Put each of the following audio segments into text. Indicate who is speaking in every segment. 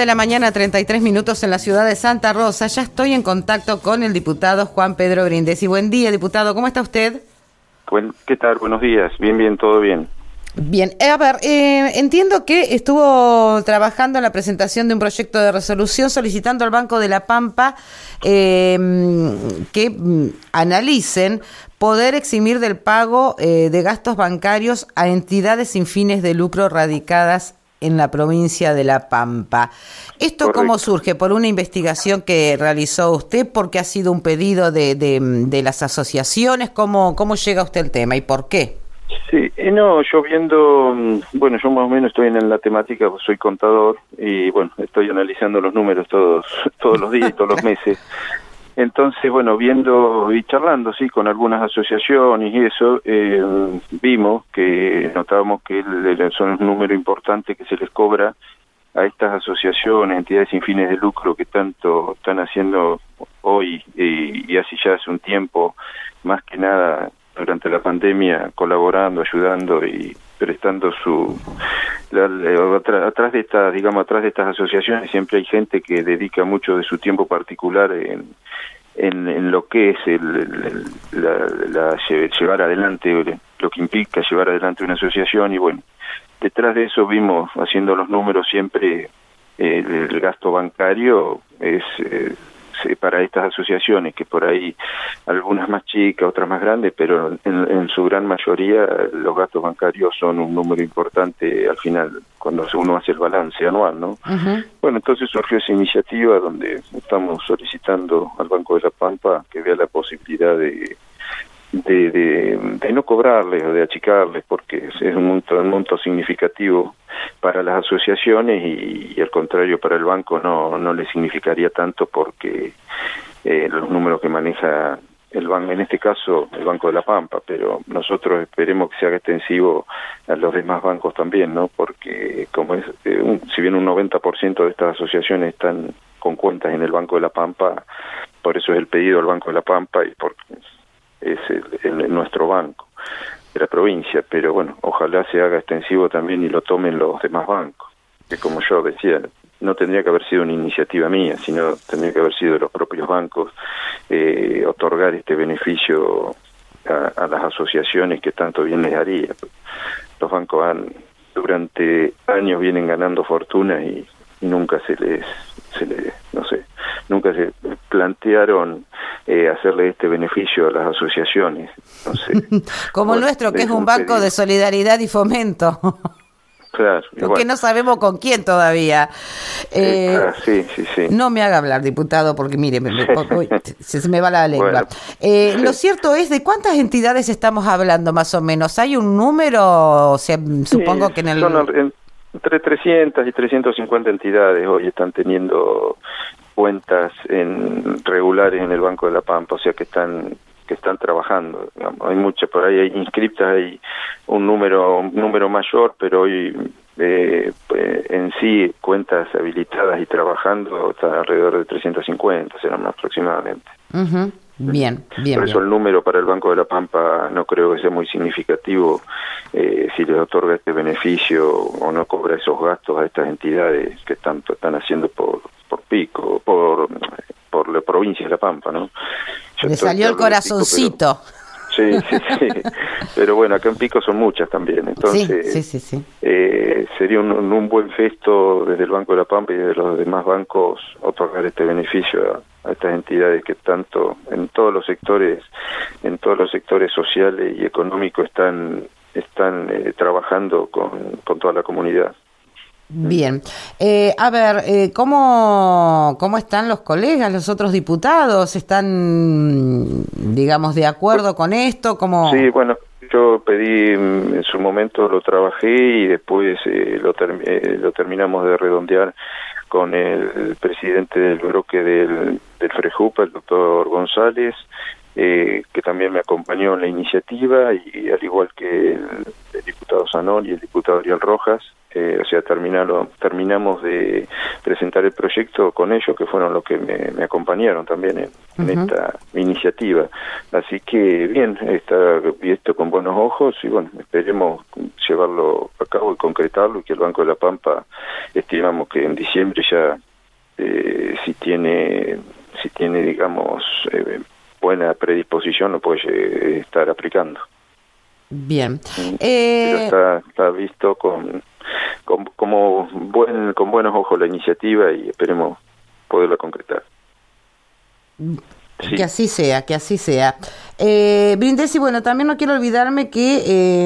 Speaker 1: de la mañana, 33 minutos en la ciudad de Santa Rosa. Ya estoy en contacto con el diputado Juan Pedro Brindisi. Buen día, diputado. ¿Cómo está usted?
Speaker 2: ¿Qué tal? Buenos días. Bien, todo bien.
Speaker 1: Bien. A ver, entiendo que estuvo trabajando en la presentación de un proyecto de resolución solicitando al Banco de la Pampa que analicen poder eximir del pago de gastos bancarios a entidades sin fines de lucro radicadas en la provincia de La Pampa. ¿Esto
Speaker 2: Correcto.
Speaker 1: cómo surge? ¿Por una investigación que realizó usted? ¿Porque ha sido un pedido de las asociaciones? ¿Cómo llega usted al tema y por qué?
Speaker 2: Sí, no, yo viendo, bueno, yo más o menos estoy en la temática, soy contador y bueno, estoy analizando los números todos los días y todos los meses. Entonces, bueno, viendo y charlando, sí, con algunas asociaciones y eso, vimos que notábamos que son un número importante que se les cobra a estas asociaciones, entidades sin fines de lucro que tanto están haciendo hoy y así ya hace un tiempo, más que nada durante la pandemia, colaborando, ayudando y prestando atrás de estas asociaciones siempre hay gente que dedica mucho de su tiempo particular en lo que es llevar adelante, lo que implica llevar adelante una asociación. Y bueno, detrás de eso vimos, haciendo los números siempre, el gasto bancario es para estas asociaciones, que por ahí algunas más chicas, otras más grandes, pero en su gran mayoría los gastos bancarios son un número importante al final, cuando uno hace el balance anual, ¿no? Uh-huh. Bueno, entonces surgió esa iniciativa donde estamos solicitando al Banco de la Pampa que vea la posibilidad de no cobrarles o de achicarles, porque es un monto significativo para las asociaciones y al contrario para el banco no le significaría tanto, porque los números que maneja el banco, en este caso el Banco de la Pampa, pero nosotros esperemos que se haga extensivo a los demás bancos también, ¿no? Porque como es, si bien un 90% de estas asociaciones están con cuentas en el Banco de la Pampa, por eso es el pedido al Banco de la Pampa y porque es nuestro banco de la provincia, pero bueno, ojalá se haga extensivo también y lo tomen los demás bancos, que como yo decía, no tendría que haber sido una iniciativa mía, sino tendría que haber sido de los propios bancos, otorgar este beneficio a las asociaciones que tanto bien les haría. Los bancos durante años vienen ganando fortuna y nunca nunca se plantearon hacerle este beneficio a las asociaciones.
Speaker 1: Como bueno, nuestro, que es un banco de solidaridad y fomento.
Speaker 2: Claro.
Speaker 1: Porque no sabemos con quién todavía.
Speaker 2: Sí.
Speaker 1: No me haga hablar, diputado, porque mire, se me va la lengua. Bueno, sí. Lo cierto es, ¿de cuántas entidades estamos hablando más o menos? ¿Hay un número? O sea, supongo que en el...
Speaker 2: Son entre 300 y 350 entidades hoy están teniendo cuentas regulares en el Banco de la Pampa, o sea que están trabajando, digamos. Hay muchas por ahí, hay inscriptas, hay un número mayor, pero hoy en sí cuentas habilitadas y trabajando está alrededor de 350, serán aproximadamente.
Speaker 1: Uh-huh. Bien.
Speaker 2: Por eso el número para el Banco de la Pampa no creo que sea muy significativo si les otorga este beneficio o no cobra esos gastos a estas entidades que están haciendo por Pico, por la provincia de La Pampa, ¿no?
Speaker 1: Le salió el corazoncito.
Speaker 2: Pico, sí. Pero bueno, acá en Pico son muchas también, entonces
Speaker 1: sí.
Speaker 2: Sería un buen gesto desde el Banco de la Pampa y de los demás bancos otorgar este beneficio a estas entidades que tanto en todos los sectores sociales y económicos están trabajando con toda la comunidad.
Speaker 1: Bien. A ver, ¿cómo están los colegas, los otros diputados? ¿Están, digamos, de acuerdo con esto? ¿Cómo?
Speaker 2: Sí, bueno, yo pedí, en su momento lo trabajé y después lo terminamos de redondear con el presidente del bloque del FREJUPA, el doctor González, que también me acompañó en la iniciativa, y al igual que el diputado Zanol y el diputado Ariel Rojas. O sea, terminamos de presentar el proyecto con ellos, que fueron los que me acompañaron también en esta iniciativa. Así que bien, está visto con buenos ojos y bueno, esperemos llevarlo a cabo y concretarlo y que el Banco de la Pampa estimamos que en diciembre ya, si tiene digamos, buena predisposición, lo puede estar aplicando.
Speaker 1: Bien.
Speaker 2: Pero está visto con buenos ojos la iniciativa y esperemos poderla concretar.
Speaker 1: Sí. Que así sea, que así sea. Brindisi, bueno, también no quiero olvidarme que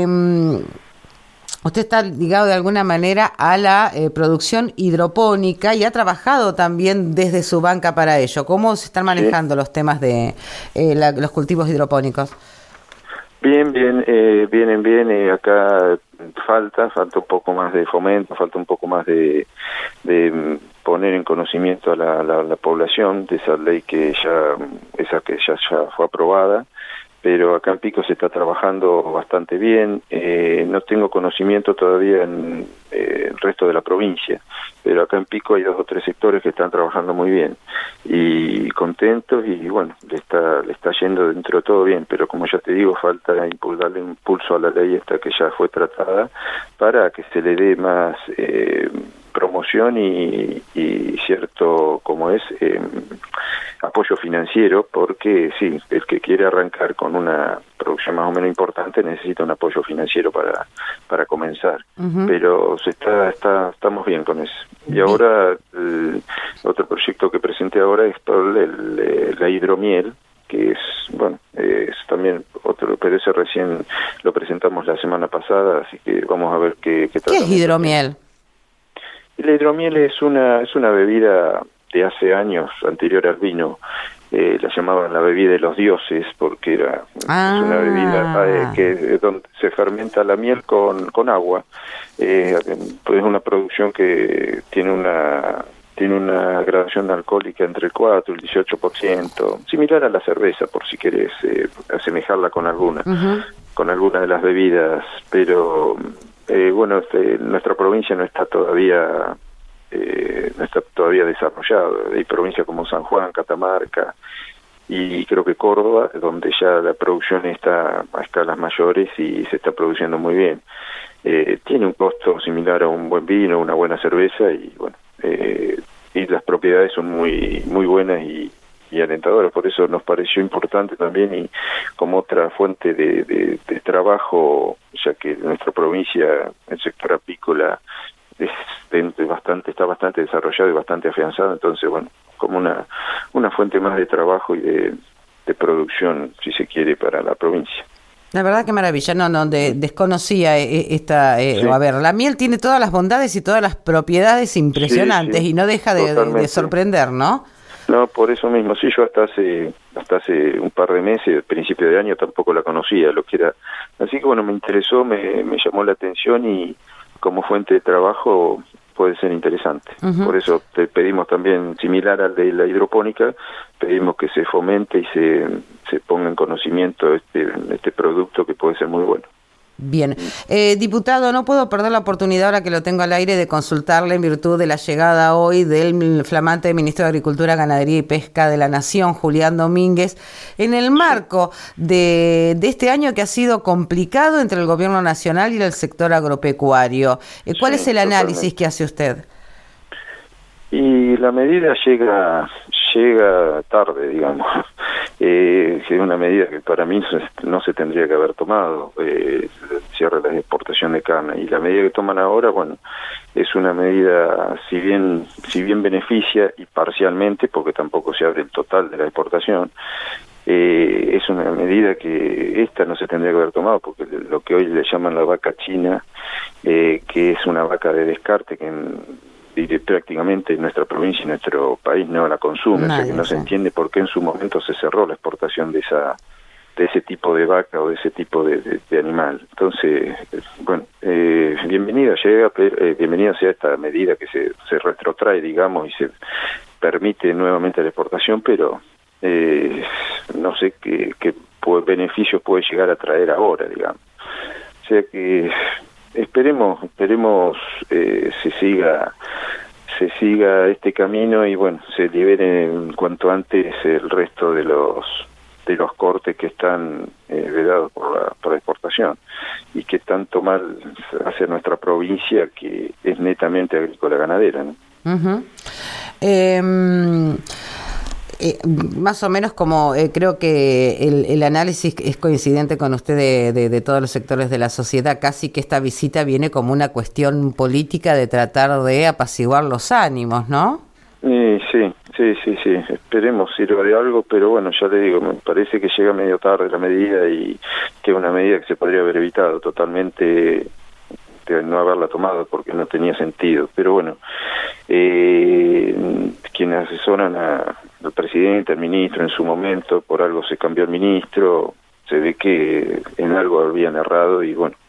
Speaker 1: usted está ligado de alguna manera a la producción hidropónica y ha trabajado también desde su banca para ello. ¿Cómo se están manejando los temas de los cultivos hidropónicos?
Speaker 2: Bien, vienen bien. Acá falta un poco más de fomento, falta un poco más de poner en conocimiento a la población de esa ley que ya fue aprobada. Pero acá en Pico se está trabajando bastante bien. No tengo conocimiento todavía en el resto de la provincia, pero acá en Pico hay 2 o 3 sectores que están trabajando muy bien y contentos, y bueno, le está yendo dentro de todo bien, pero como ya te digo, falta darle impulso a la ley esta que ya fue tratada para que se le dé más promoción y cierto, como es, apoyo financiero, porque sí, el que quiere arrancar con una producción más o menos importante necesita un apoyo financiero para comenzar. Pero estamos bien con eso. Y ahora otro proyecto que presenté ahora es por la hidromiel, que es, bueno, es también otro, pero ese recién lo presentamos la semana pasada, así que vamos a ver qué tal.
Speaker 1: ¿Qué es hidromiel?
Speaker 2: La hidromiel es una bebida de hace años, anterior al vino. La llamaban la bebida de los dioses, porque es una bebida donde se fermenta la miel con agua. Pues es una producción que tiene una gradación alcohólica entre el 4 y el 18%, similar a la cerveza, por si querés asemejarla con alguna de las bebidas, pero bueno, nuestra provincia no está todavía desarrollada. Hay provincias como San Juan, Catamarca y creo que Córdoba, donde ya la producción está a escalas mayores y se está produciendo muy bien. Tiene un costo similar a un buen vino, una buena cerveza, y bueno, y las propiedades son muy muy buenas y alentadoras. Por eso nos pareció importante también, y como otra fuente de trabajo, ya que en nuestra provincia el sector apícola está bastante desarrollado y bastante afianzado. Entonces, bueno, como una fuente más de trabajo y de producción, si se quiere, para la provincia.
Speaker 1: La verdad que maravilla, desconocía esta,
Speaker 2: Sí.
Speaker 1: A ver, la miel tiene todas las bondades y todas las propiedades impresionantes,
Speaker 2: sí,
Speaker 1: y no deja de sorprender, ¿no?
Speaker 2: No, por eso mismo, sí, yo hasta hace un par de meses, principio de año, tampoco la conocía, lo que era. Así que bueno, me interesó, me llamó la atención, y como fuente de trabajo puede ser interesante. Por eso te pedimos también, similar al de la hidropónica, pedimos que se fomente y se ponga en conocimiento este producto, que puede ser muy bueno.
Speaker 1: Bien. Diputado, no puedo perder la oportunidad, ahora que lo tengo al aire, de consultarle en virtud de la llegada hoy del flamante ministro de Agricultura, Ganadería y Pesca de la Nación, Julián Domínguez, en el marco de este año que ha sido complicado entre el gobierno nacional y el sector agropecuario. ¿Cuál es el análisis que hace usted?
Speaker 2: Y la medida llega tarde, digamos. Es una medida que para mí no se tendría que haber tomado, el cierre de la exportación de carne, y la medida que toman ahora, bueno, es una medida, si bien beneficia, y parcialmente, porque tampoco se abre el total de la exportación, es una medida que esta no se tendría que haber tomado, porque lo que hoy le llaman la vaca china, que es una vaca de descarte que prácticamente en nuestra provincia y nuestro país no la consume, o sea que no se entiende por qué en su momento se cerró la exportación de ese tipo de vaca o de ese tipo de animal. Entonces, bueno, bienvenida sea esta medida que se retrotrae, digamos, y se permite nuevamente la exportación, pero no sé qué beneficios puede llegar a traer ahora, digamos. O sea que esperemos se siga este camino, y bueno, se libere en cuanto antes el resto de los cortes que están vedados por la exportación, y que tanto mal hace nuestra provincia, que es netamente agrícola ganadera, ¿no?
Speaker 1: Uh-huh. Más o menos como creo que el análisis es coincidente con usted de todos los sectores de la sociedad, casi que esta visita viene como una cuestión política de tratar de apaciguar los ánimos, ¿no?
Speaker 2: Sí, esperemos sirva de algo, pero bueno, ya le digo, me parece que llega medio tarde la medida, y que es una medida que se podría haber evitado totalmente de no haberla tomado, porque no tenía sentido. Pero bueno, quienes asesoran al presidente, al ministro en su momento, por algo se cambió el ministro, se ve que en algo habían errado, y bueno,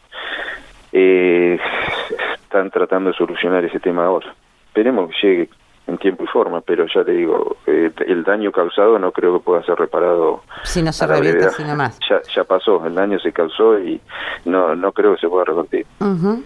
Speaker 2: están tratando de solucionar ese tema ahora. Esperemos que llegue en tiempo y forma, pero ya le digo, el daño causado no creo que pueda ser reparado
Speaker 1: si no se revierte así nomás.
Speaker 2: Ya pasó, el daño se causó y no creo que se pueda revertir.
Speaker 1: Uh-huh.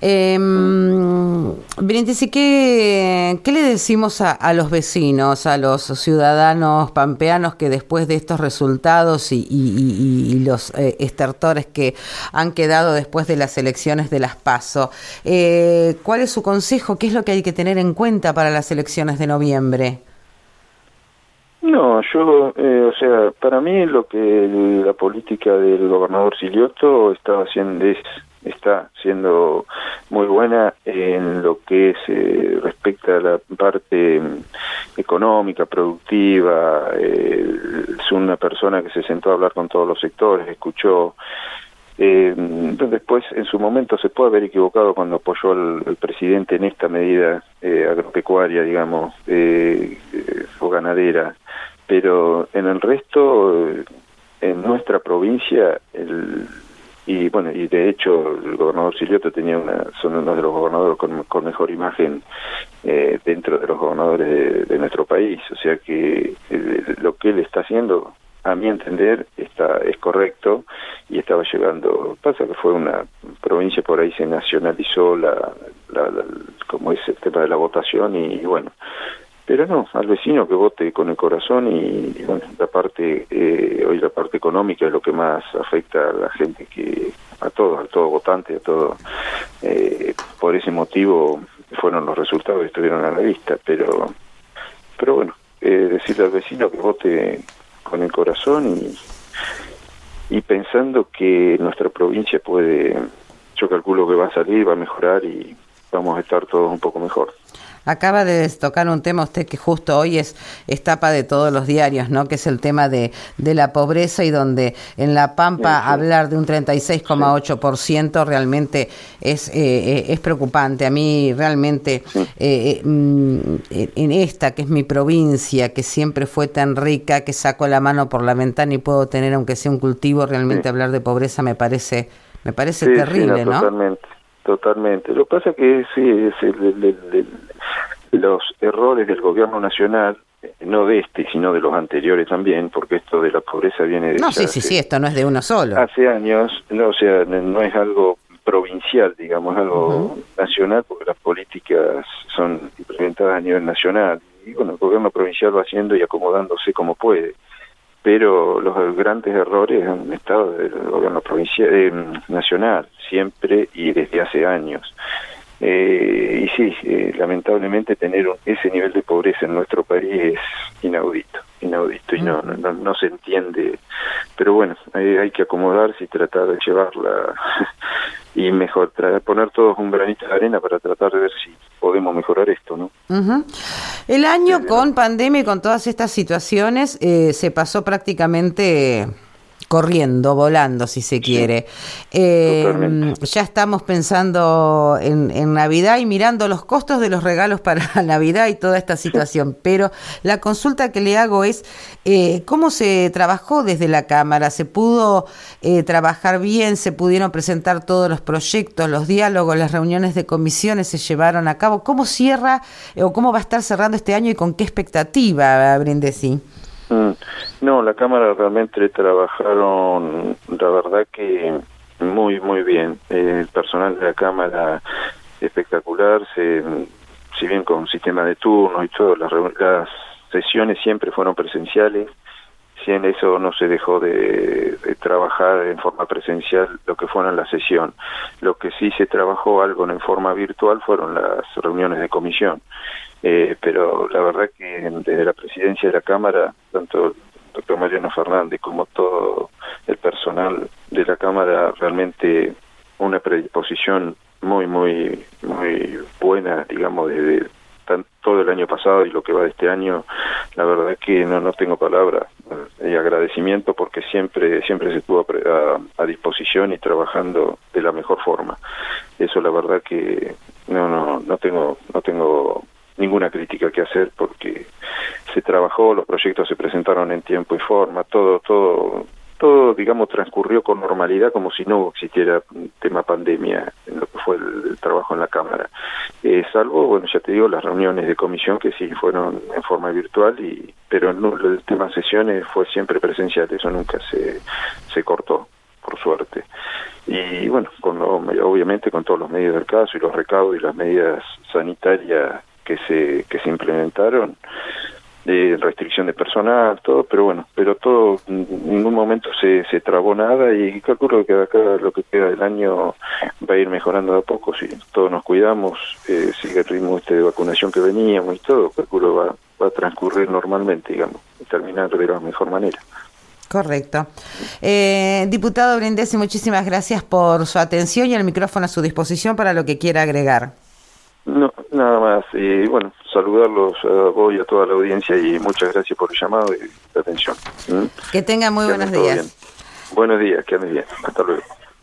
Speaker 1: Brindisi, ¿qué le decimos a los vecinos, a los ciudadanos pampeanos que después de estos resultados y los estertores que han quedado después de las elecciones de las PASO? ¿Cuál es su consejo? ¿Qué es lo que hay que tener en cuenta para las elecciones de noviembre?
Speaker 2: No, para mí lo que la política del gobernador Silioto está siendo muy buena en lo que respecta a la parte económica, productiva. Es una persona que se sentó a hablar con todos los sectores, escuchó. Después, en su momento, se puede haber equivocado cuando apoyó al presidente en esta medida agropecuaria, digamos, o ganadera, pero en el resto, en nuestra provincia, y de hecho el gobernador Silioto son uno de los gobernadores con mejor imagen dentro de los gobernadores de nuestro país, o sea que lo que él está haciendo, a mi entender, es correcto, y estaba llegando. Pasa que fue una provincia, por ahí se nacionalizó como es el tema de la votación, y bueno, pero no, al vecino que vote con el corazón, y bueno, hoy la parte económica es lo que más afecta a la gente, al todo votante, a todo. Por ese motivo fueron los resultados que estuvieron a la vista, pero bueno, decirle al vecino que vote con el corazón, y pensando que nuestra provincia yo calculo que va a salir, va a mejorar, y vamos a estar todos un poco mejor.
Speaker 1: Acaba de tocar un tema usted que justo hoy es tapa de todos los diarios, ¿no? Que es el tema de la pobreza, y donde en La Pampa sí. Hablar de un 36,8% realmente es preocupante. A mí realmente sí. En esta, que es mi provincia, que siempre fue tan rica, que saco la mano por la ventana y puedo tener, aunque sea un cultivo, realmente sí. Hablar de pobreza me parece sí, terrible, ¿no?
Speaker 2: Totalmente. Lo que pasa es que los errores del gobierno nacional, no de sino de los anteriores también, porque esto de la pobreza viene de...
Speaker 1: No, sí, esto no es de uno solo.
Speaker 2: Hace años, no es algo provincial, digamos, algo nacional, porque las políticas son implementadas a nivel nacional. Y bueno, el gobierno provincial va haciendo y acomodándose como puede. Pero los grandes errores han estado del gobierno provincial, nacional, siempre y desde hace años. Y sí, lamentablemente tener ese nivel de pobreza en nuestro país es inaudito, y no se entiende. Pero bueno, hay que acomodarse y tratar de llevarla y poner todos un granito de arena para tratar de ver si podemos mejorar esto, ¿no?
Speaker 1: Uh-huh. El año con pandemia y con todas estas situaciones se pasó prácticamente corriendo, volando, si se quiere. Ya estamos pensando en Navidad y mirando los costos de los regalos para Navidad y toda esta situación. Pero la consulta que le hago es, ¿cómo se trabajó desde la Cámara? ¿Se pudo trabajar bien? ¿Se pudieron presentar todos los proyectos, los diálogos, las reuniones de comisiones se llevaron a cabo? ¿Cómo cierra o cómo va a estar cerrando este año y con qué expectativa, Brindisi?
Speaker 2: No, la Cámara realmente trabajaron, la verdad que muy, muy bien. El personal de la Cámara espectacular, si bien con sistema de turnos y todo, las sesiones siempre fueron presenciales, si en eso no se dejó de trabajar en forma presencial lo que fueron la sesión. Lo que sí se trabajó algo en forma virtual fueron las reuniones de comisión. Pero la verdad que desde la presidencia de la Cámara, tanto el doctor Mariano Fernández como todo el personal de la Cámara, realmente una predisposición muy buena, digamos, desde todo el año pasado y lo que va de este año. La verdad que no tengo palabras y agradecimiento, porque siempre se estuvo a disposición y trabajando de la mejor forma. Eso la verdad que no tengo ninguna crítica que hacer, porque se trabajó, los proyectos se presentaron en tiempo y forma, todo digamos transcurrió con normalidad, como si no existiera un tema pandemia en lo que fue el trabajo en la Cámara, salvo, bueno, ya te digo, las reuniones de comisión que sí fueron en forma virtual, pero no, el tema sesiones fue siempre presencial, eso nunca se cortó, por suerte. Y bueno, obviamente con todos los medios del caso y los recaudos y las medidas sanitarias que se implementaron, de restricción de personal, todo, pero todo, en ningún momento se trabó nada, y calculo que de acá lo que queda del año va a ir mejorando de a poco, si todos nos cuidamos, sigue el ritmo de vacunación que veníamos y todo, calculo va a transcurrir normalmente, digamos, y terminar de la mejor manera.
Speaker 1: Correcto. Diputado Brindisi, muchísimas gracias por su atención y el micrófono a su disposición para lo que quiera agregar.
Speaker 2: No, nada más. Y bueno, saludarlos a vos y a toda la audiencia, y muchas gracias por el llamado y la atención.
Speaker 1: Que tengan muy buenos días.
Speaker 2: Bien. Buenos días, que anden bien. Hasta luego.